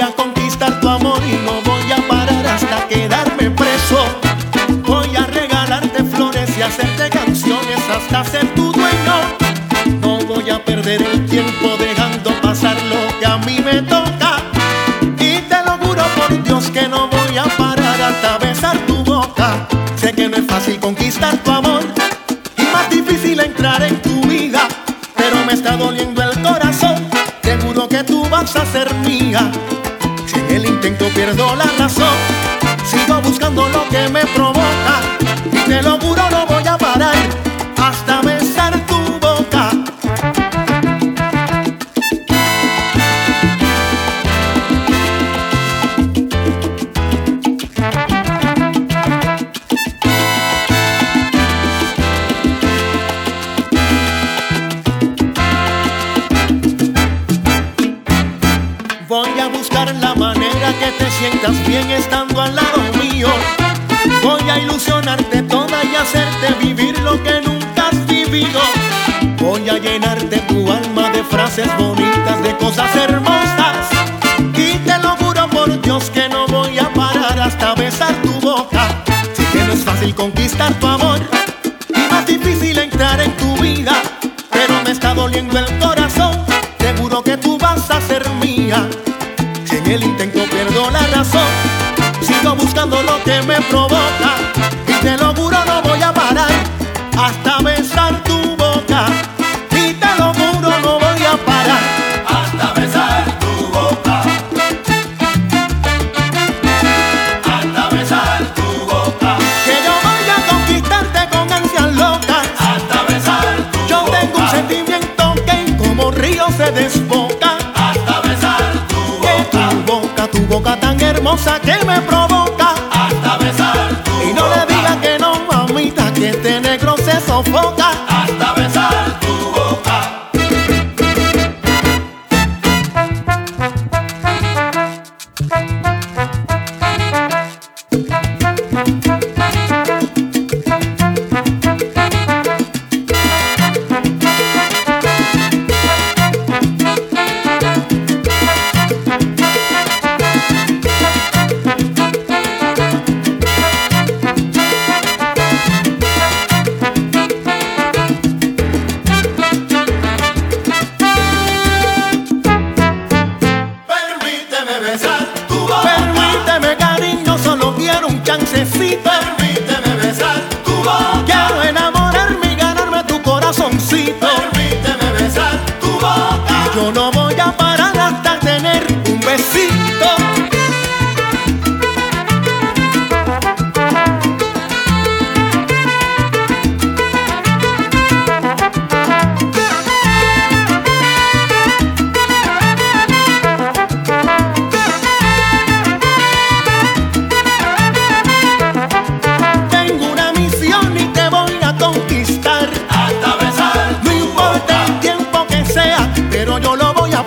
a conquistar tu amor y no voy a parar hasta quedarme preso. Voy a regalarte flores y hacerte canciones hasta ser tu dueño. No voy a perder el tiempo dejando pasar lo que a mí me toca. Y te lo juro por Dios que no voy a parar hasta besar tu boca. Sé que no es fácil conquistar tu amor y más difícil entrar en tu vida, pero me está doliendo el corazón. Seguro que tú vas a ser mía. Si en el intento pierdo la razón, sigo buscando lo que me provoca. Y te lo juro no voy a parar hasta besar tu boca. Voy a buscar la manera que te sientas bien estando al lado mío. Voy a ilusionarte toda y hacerte vivir lo que nunca has vivido. Voy a llenarte tu alma de frases bonitas, de cosas hermosas. Y te lo juro por Dios que no voy a parar hasta besar tu boca. Sé que no es fácil conquistar tu amor y más difícil entrar en tu vida, pero me está doliendo el corazón. Seguro que tú vas a ser mía. Si en el intento pierdo la razón, sigo buscando lo que me provoca. Y te lo juro no voy a parar hasta besar tu boca. Y te lo juro no voy a parar hasta besar tu boca. Hasta besar tu boca. Que yo voy a conquistarte con ansias locas. Hasta besar tu boca. Yo tengo un sentimiento que como río se desboca. Hasta besar tu boca. Tu boca tan hermosa que me provoca. Hasta besar tu boca. Y no le digas que no, mamita, que este negro se sofoca. Hasta besar tu boca. Permíteme, cariño, solo quiero un chancecito. Permíteme besar tu boca. Quiero enamorarme y ganarme tu corazoncito. Permíteme besar tu boca. Y yo no voy a parar hasta tener un besito.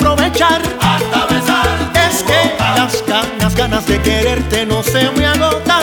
Hasta besar tu Es que boca. las ganas de quererte no se me agotan.